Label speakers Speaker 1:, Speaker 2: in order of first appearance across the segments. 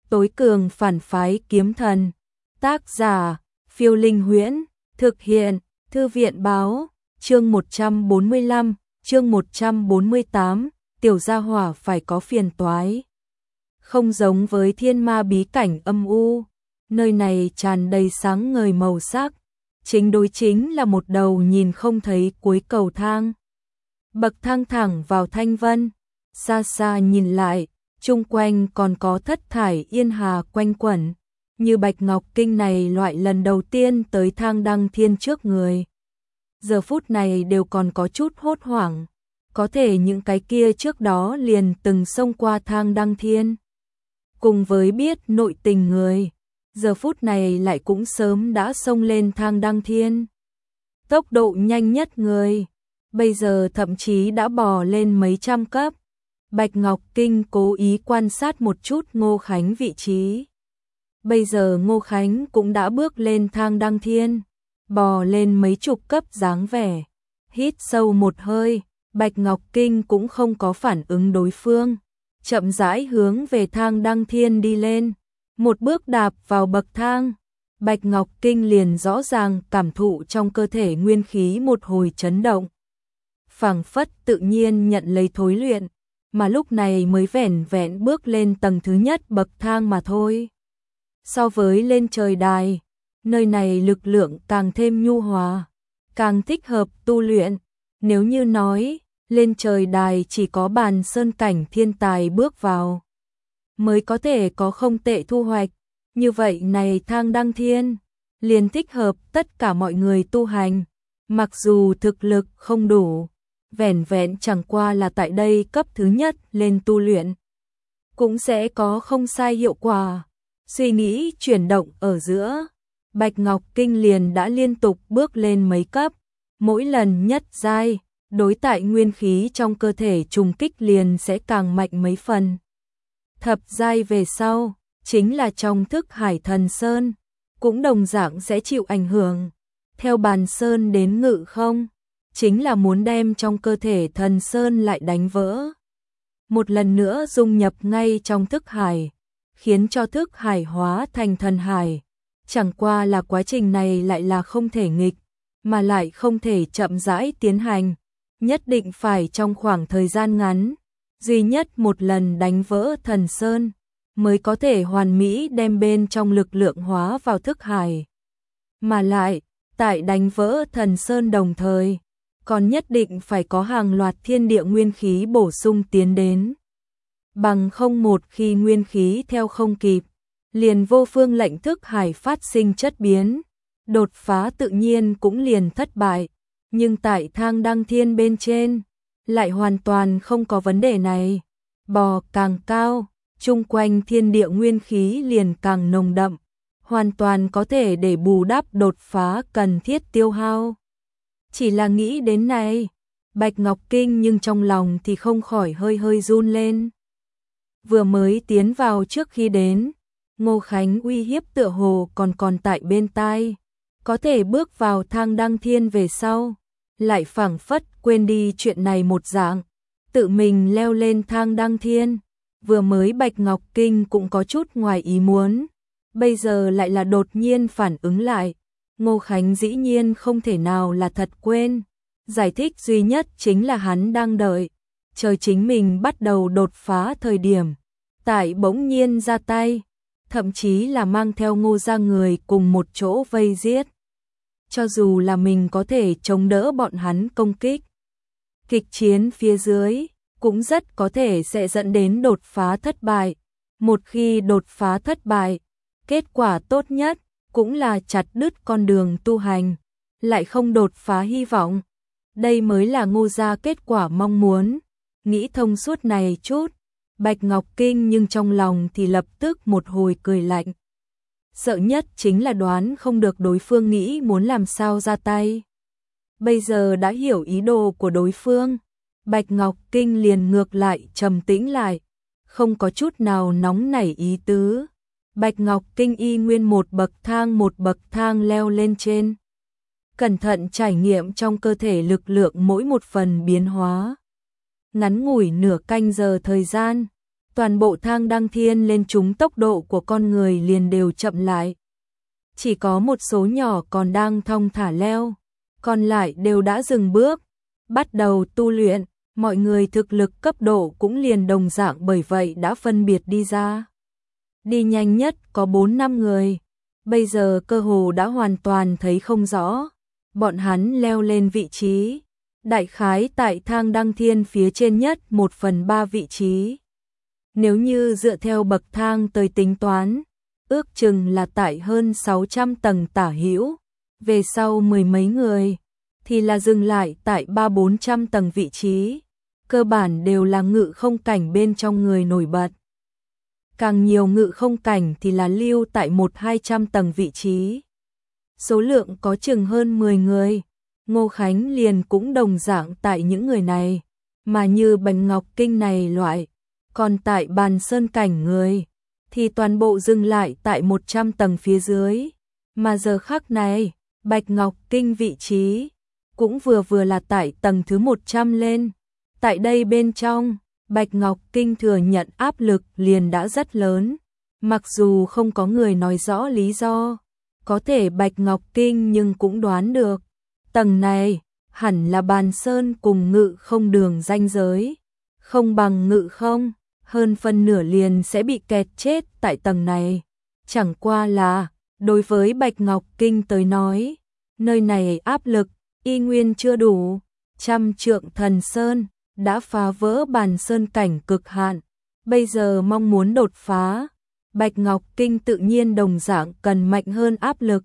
Speaker 1: Tối cường phản phái kiếm thần. Tác giả, Phiêu Linh Huyễn. Thực hiện, Thư viện báo. Chương 145, chương 148, tiểu gia hỏa phải có phiền toái. Không giống với thiên ma bí cảnh âm u, nơi này tràn đầy sáng ngời màu sắc. Chính đối chính là một đầu nhìn không thấy cuối cầu thang. Bậc thang thẳng vào thanh vân, xa xa nhìn lại, chung quanh còn có thất thải yên hà quanh quẩn. Như Bạch Ngọc Kinh này loại lần đầu tiên tới thang đăng thiên trước người. Giờ phút này đều còn có chút hốt hoảng, có thể những cái kia trước đó liền từng xông qua thang đăng thiên. Cùng với biết nội tình người, giờ phút này lại cũng sớm đã xông lên thang đăng thiên. Tốc độ nhanh nhất người, bây giờ thậm chí đã bò lên mấy trăm cấp. Bạch Ngọc Kinh cố ý quan sát một chút Ngô Khánh vị trí. Bây giờ Ngô Khánh cũng đã bước lên thang đăng thiên, bò lên mấy chục cấp dáng vẻ. Hít sâu một hơi, Bạch Ngọc Kinh cũng không có phản ứng đối phương, chậm rãi hướng về thang đăng thiên đi lên. Một bước đạp vào bậc thang, Bạch Ngọc Kinh liền rõ ràng cảm thụ trong cơ thể nguyên khí một hồi chấn động. Phảng phất tự nhiên nhận lấy thối luyện, mà lúc này mới vẻn vẹn bước lên tầng thứ nhất bậc thang mà thôi. So với lên trời đài, nơi này lực lượng càng thêm nhu hòa, càng thích hợp tu luyện. Nếu như nói, lên trời đài chỉ có bàn sơn cảnh thiên tài bước vào mới có thể có không tệ thu hoạch, như vậy này thang đăng thiên liền thích hợp tất cả mọi người tu hành. Mặc dù thực lực không đủ, vẻn vẹn chẳng qua là tại đây cấp thứ nhất lên tu luyện, cũng sẽ có không sai hiệu quả. Suy nghĩ chuyển động ở giữa, Bạch Ngọc Kinh liền đã liên tục bước lên mấy cấp, mỗi lần nhất giai, đối tại nguyên khí trong cơ thể trùng kích liền sẽ càng mạnh mấy phần. Thập giai về sau, chính là trong thức hải thần sơn, cũng đồng dạng sẽ chịu ảnh hưởng. Theo bàn sơn đến ngự không, chính là muốn đem trong cơ thể thần sơn lại đánh vỡ. Một lần nữa dung nhập ngay trong thức hải, khiến cho thức hải hóa thành thần hải. Chẳng qua là quá trình này lại là không thể nghịch, mà lại không thể chậm rãi tiến hành. Nhất định phải trong khoảng thời gian ngắn, duy nhất một lần đánh vỡ thần sơn, mới có thể hoàn mỹ đem bên trong lực lượng hóa vào thức hải. Mà lại, tại đánh vỡ thần sơn đồng thời, còn nhất định phải có hàng loạt thiên địa nguyên khí bổ sung tiến đến. Bằng không một khi nguyên khí theo không kịp, liền vô phương lệnh thức hải phát sinh chất biến, đột phá tự nhiên cũng liền thất bại. Nhưng tại thang đăng thiên bên trên, lại hoàn toàn không có vấn đề này. Bò càng cao, chung quanh thiên địa nguyên khí liền càng nồng đậm, hoàn toàn có thể để bù đắp đột phá cần thiết tiêu hao. Chỉ là nghĩ đến này, Bạch Ngọc Kinh nhưng trong lòng thì không khỏi hơi hơi run lên. Vừa mới tiến vào trước khi đến, Ngô Khánh uy hiếp tựa hồ còn tại bên tai. Có thể bước vào thang đăng thiên về sau, lại phảng phất quên đi chuyện này một dạng, tự mình leo lên thang đăng thiên. Vừa mới Bạch Ngọc Kinh cũng có chút ngoài ý muốn, bây giờ lại là đột nhiên phản ứng lại. Ngô Khánh dĩ nhiên không thể nào là thật quên, giải thích duy nhất chính là hắn đang đợi, chờ chính mình bắt đầu đột phá thời điểm, tại bỗng nhiên ra tay, thậm chí là mang theo Ngô gia người cùng một chỗ vây giết. Cho dù là mình có thể chống đỡ bọn hắn công kích, kịch chiến phía dưới cũng rất có thể sẽ dẫn đến đột phá thất bại. Một khi đột phá thất bại, kết quả tốt nhất cũng là chặt đứt con đường tu hành, lại không đột phá hy vọng. Đây mới là Ngô gia kết quả mong muốn. Nghĩ thông suốt này chút, Bạch Ngọc Kinh nhưng trong lòng thì lập tức một hồi cười lạnh. Sợ nhất chính là đoán không được đối phương nghĩ muốn làm sao ra tay. Bây giờ đã hiểu ý đồ của đối phương, Bạch Ngọc Kinh liền ngược lại trầm tĩnh lại, không có chút nào nóng nảy ý tứ. Bạch Ngọc Kinh y nguyên một bậc thang leo lên trên. Cẩn thận trải nghiệm trong cơ thể lực lượng mỗi một phần biến hóa. Ngắn ngủi nửa canh giờ thời gian, toàn bộ thang đăng thiên lên chúng tốc độ của con người liền đều chậm lại. Chỉ có một số nhỏ còn đang thong thả leo, còn lại đều đã dừng bước, bắt đầu tu luyện, mọi người thực lực cấp độ cũng liền đồng dạng bởi vậy đã phân biệt đi ra. Đi nhanh nhất có 4-5 người, bây giờ cơ hồ đã hoàn toàn thấy không rõ, bọn hắn leo lên vị trí, đại khái tại thang đăng thiên phía trên nhất 1/3 vị trí. Nếu như dựa theo bậc thang tới tính toán, ước chừng là tại hơn 600 tầng tả hữu, về sau mười mấy người, thì là dừng lại tại 300-400 tầng vị trí, cơ bản đều là ngự không cảnh bên trong người nổi bật. Càng nhiều ngự không cảnh thì là lưu tại 100-200 tầng vị trí. Số lượng có chừng hơn 10 người, Ngô Khánh liền cũng đồng dạng tại những người này, mà như Bạch Ngọc Kinh này loại, còn tại Bàn Sơn cảnh người, thì toàn bộ dừng lại tại 100 tầng phía dưới, mà giờ khắc này, Bạch Ngọc Kinh vị trí, cũng vừa là tại tầng thứ 100 lên, tại đây bên trong, Bạch Ngọc Kinh thừa nhận áp lực liền đã rất lớn, mặc dù không có người nói rõ lý do, có thể Bạch Ngọc Kinh nhưng cũng đoán được, tầng này, hẳn là Bàn Sơn cùng ngự không đường ranh giới, không bằng ngự không, hơn phân nửa liền sẽ bị kẹt chết tại tầng này, chẳng qua là, đối với Bạch Ngọc Kinh tới nói, nơi này áp lực, y nguyên chưa đủ, trăm trượng thần sơn, đã phá vỡ Bàn Sơn cảnh cực hạn, bây giờ mong muốn đột phá, Bạch Ngọc Kinh tự nhiên đồng dạng cần mạnh hơn áp lực.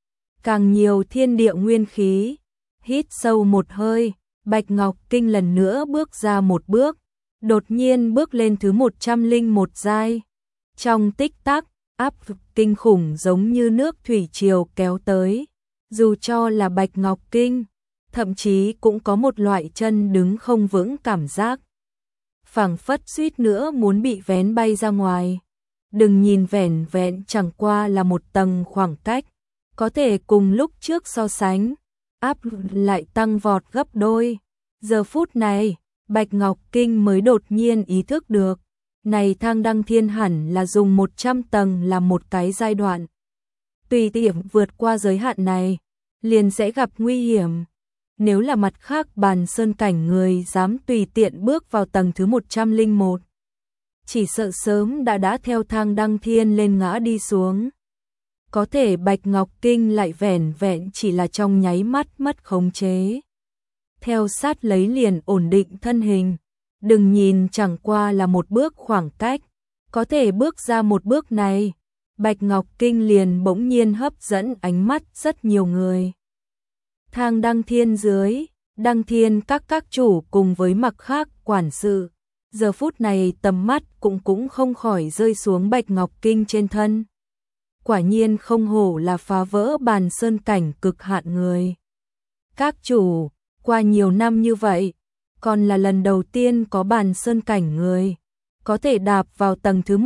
Speaker 1: Càng nhiều thiên địa nguyên khí, hít sâu một hơi, Bạch Ngọc Kinh lần nữa bước ra một bước, đột nhiên bước lên thứ 101 giai. Trong tích tắc, áp lực kinh khủng giống như nước thủy triều kéo tới, dù cho là Bạch Ngọc Kinh, thậm chí cũng có một loại chân đứng không vững cảm giác. Phảng phất suýt nữa muốn bị vén bay ra ngoài. Đừng nhìn vẻn vẹn chẳng qua là một tầng khoảng cách, có thể cùng lúc trước so sánh, áp lực lại tăng vọt gấp đôi. Giờ phút này, Bạch Ngọc Kinh mới đột nhiên ý thức được, này thang đăng thiên hẳn là dùng 100 tầng là một cái giai đoạn. Tùy tiện vượt qua giới hạn này, liền sẽ gặp nguy hiểm. Nếu là mặt khác Bàn Sơn cảnh người dám tùy tiện bước vào tầng thứ 101, chỉ sợ sớm đã theo thang đăng thiên lên ngã đi xuống. Có thể Bạch Ngọc Kinh lại vẻn vẹn chỉ là trong nháy mắt mất khống chế. Theo sát lấy liền ổn định thân hình, đừng nhìn chẳng qua là một bước khoảng cách, có thể bước ra một bước này, Bạch Ngọc Kinh liền bỗng nhiên hấp dẫn ánh mắt rất nhiều người. Thang đăng thiên dưới, đăng thiên các chủ cùng với mặc khác quản sự, giờ phút này tầm mắt cũng không khỏi rơi xuống Bạch Ngọc Kinh trên thân. Quả nhiên không hổ là phá vỡ Bàn Sơn cảnh cực hạn người. Các chủ, qua nhiều năm như vậy, còn là lần đầu tiên có Bàn Sơn cảnh người, có thể đạp vào tầng thứ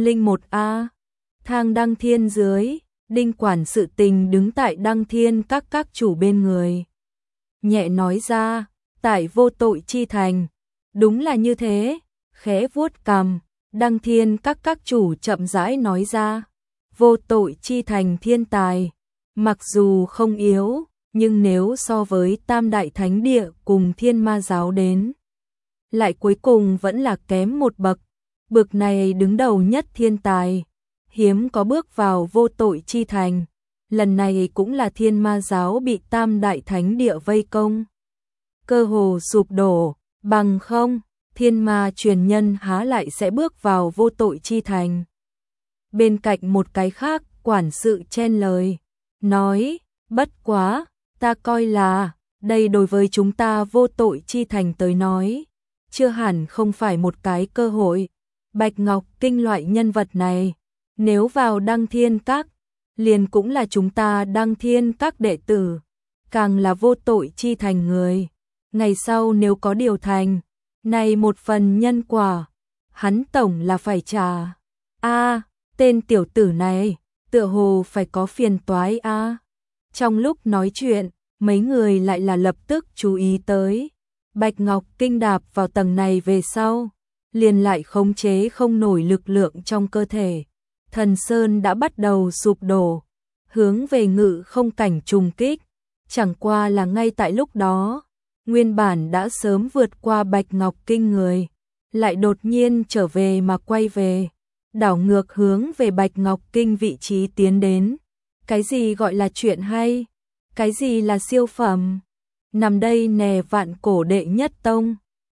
Speaker 1: 101A. Thang đăng thiên dưới, Đinh quản sự tình đứng tại đăng thiên các chủ bên người. Nhẹ nói ra, tại vô tội chi thành, đúng là như thế, khẽ vuốt cằm, đăng thiên các chủ chậm rãi nói ra, vô tội chi thành thiên tài, mặc dù không yếu, nhưng nếu so với Tam Đại Thánh Địa cùng Thiên Ma Giáo đến, lại cuối cùng vẫn là kém một bậc, bậc này đứng đầu nhất thiên tài, hiếm có bước vào vô tội chi thành, lần này cũng là Thiên Ma Giáo bị Tam Đại Thánh Địa vây công, cơ hồ sụp đổ, bằng không, Thiên Ma truyền nhân há lại sẽ bước vào vô tội chi thành. Bên cạnh một cái khác, quản sự chen lời, nói, bất quá, ta coi là, đây đối với chúng ta vô tội chi thành tới nói, chưa hẳn không phải một cái cơ hội. Bạch Ngọc Kinh loại nhân vật này, nếu vào đăng thiên các, liền cũng là chúng ta đăng thiên các đệ tử, càng là vô tội chi thành người. Ngày sau nếu có điều thành, này một phần nhân quả, hắn tổng là phải trả. Tên tiểu tử này, tựa hồ phải có phiền toái a. Trong lúc nói chuyện, mấy người lại là lập tức chú ý tới. Bạch Ngọc Kinh đạp vào tầng này về sau, liền lại khống chế không nổi lực lượng trong cơ thể. Thần Sơn đã bắt đầu sụp đổ, hướng về ngự không cảnh trùng kích. Chẳng qua là ngay tại lúc đó, nguyên bản đã sớm vượt qua Bạch Ngọc Kinh người, lại đột nhiên trở về mà quay về, đảo ngược hướng về Bạch Ngọc Kinh vị trí tiến đến. Cái gì gọi là chuyện hay? Cái gì là siêu phẩm? Nằm đây nè vạn cổ đệ nhất tông,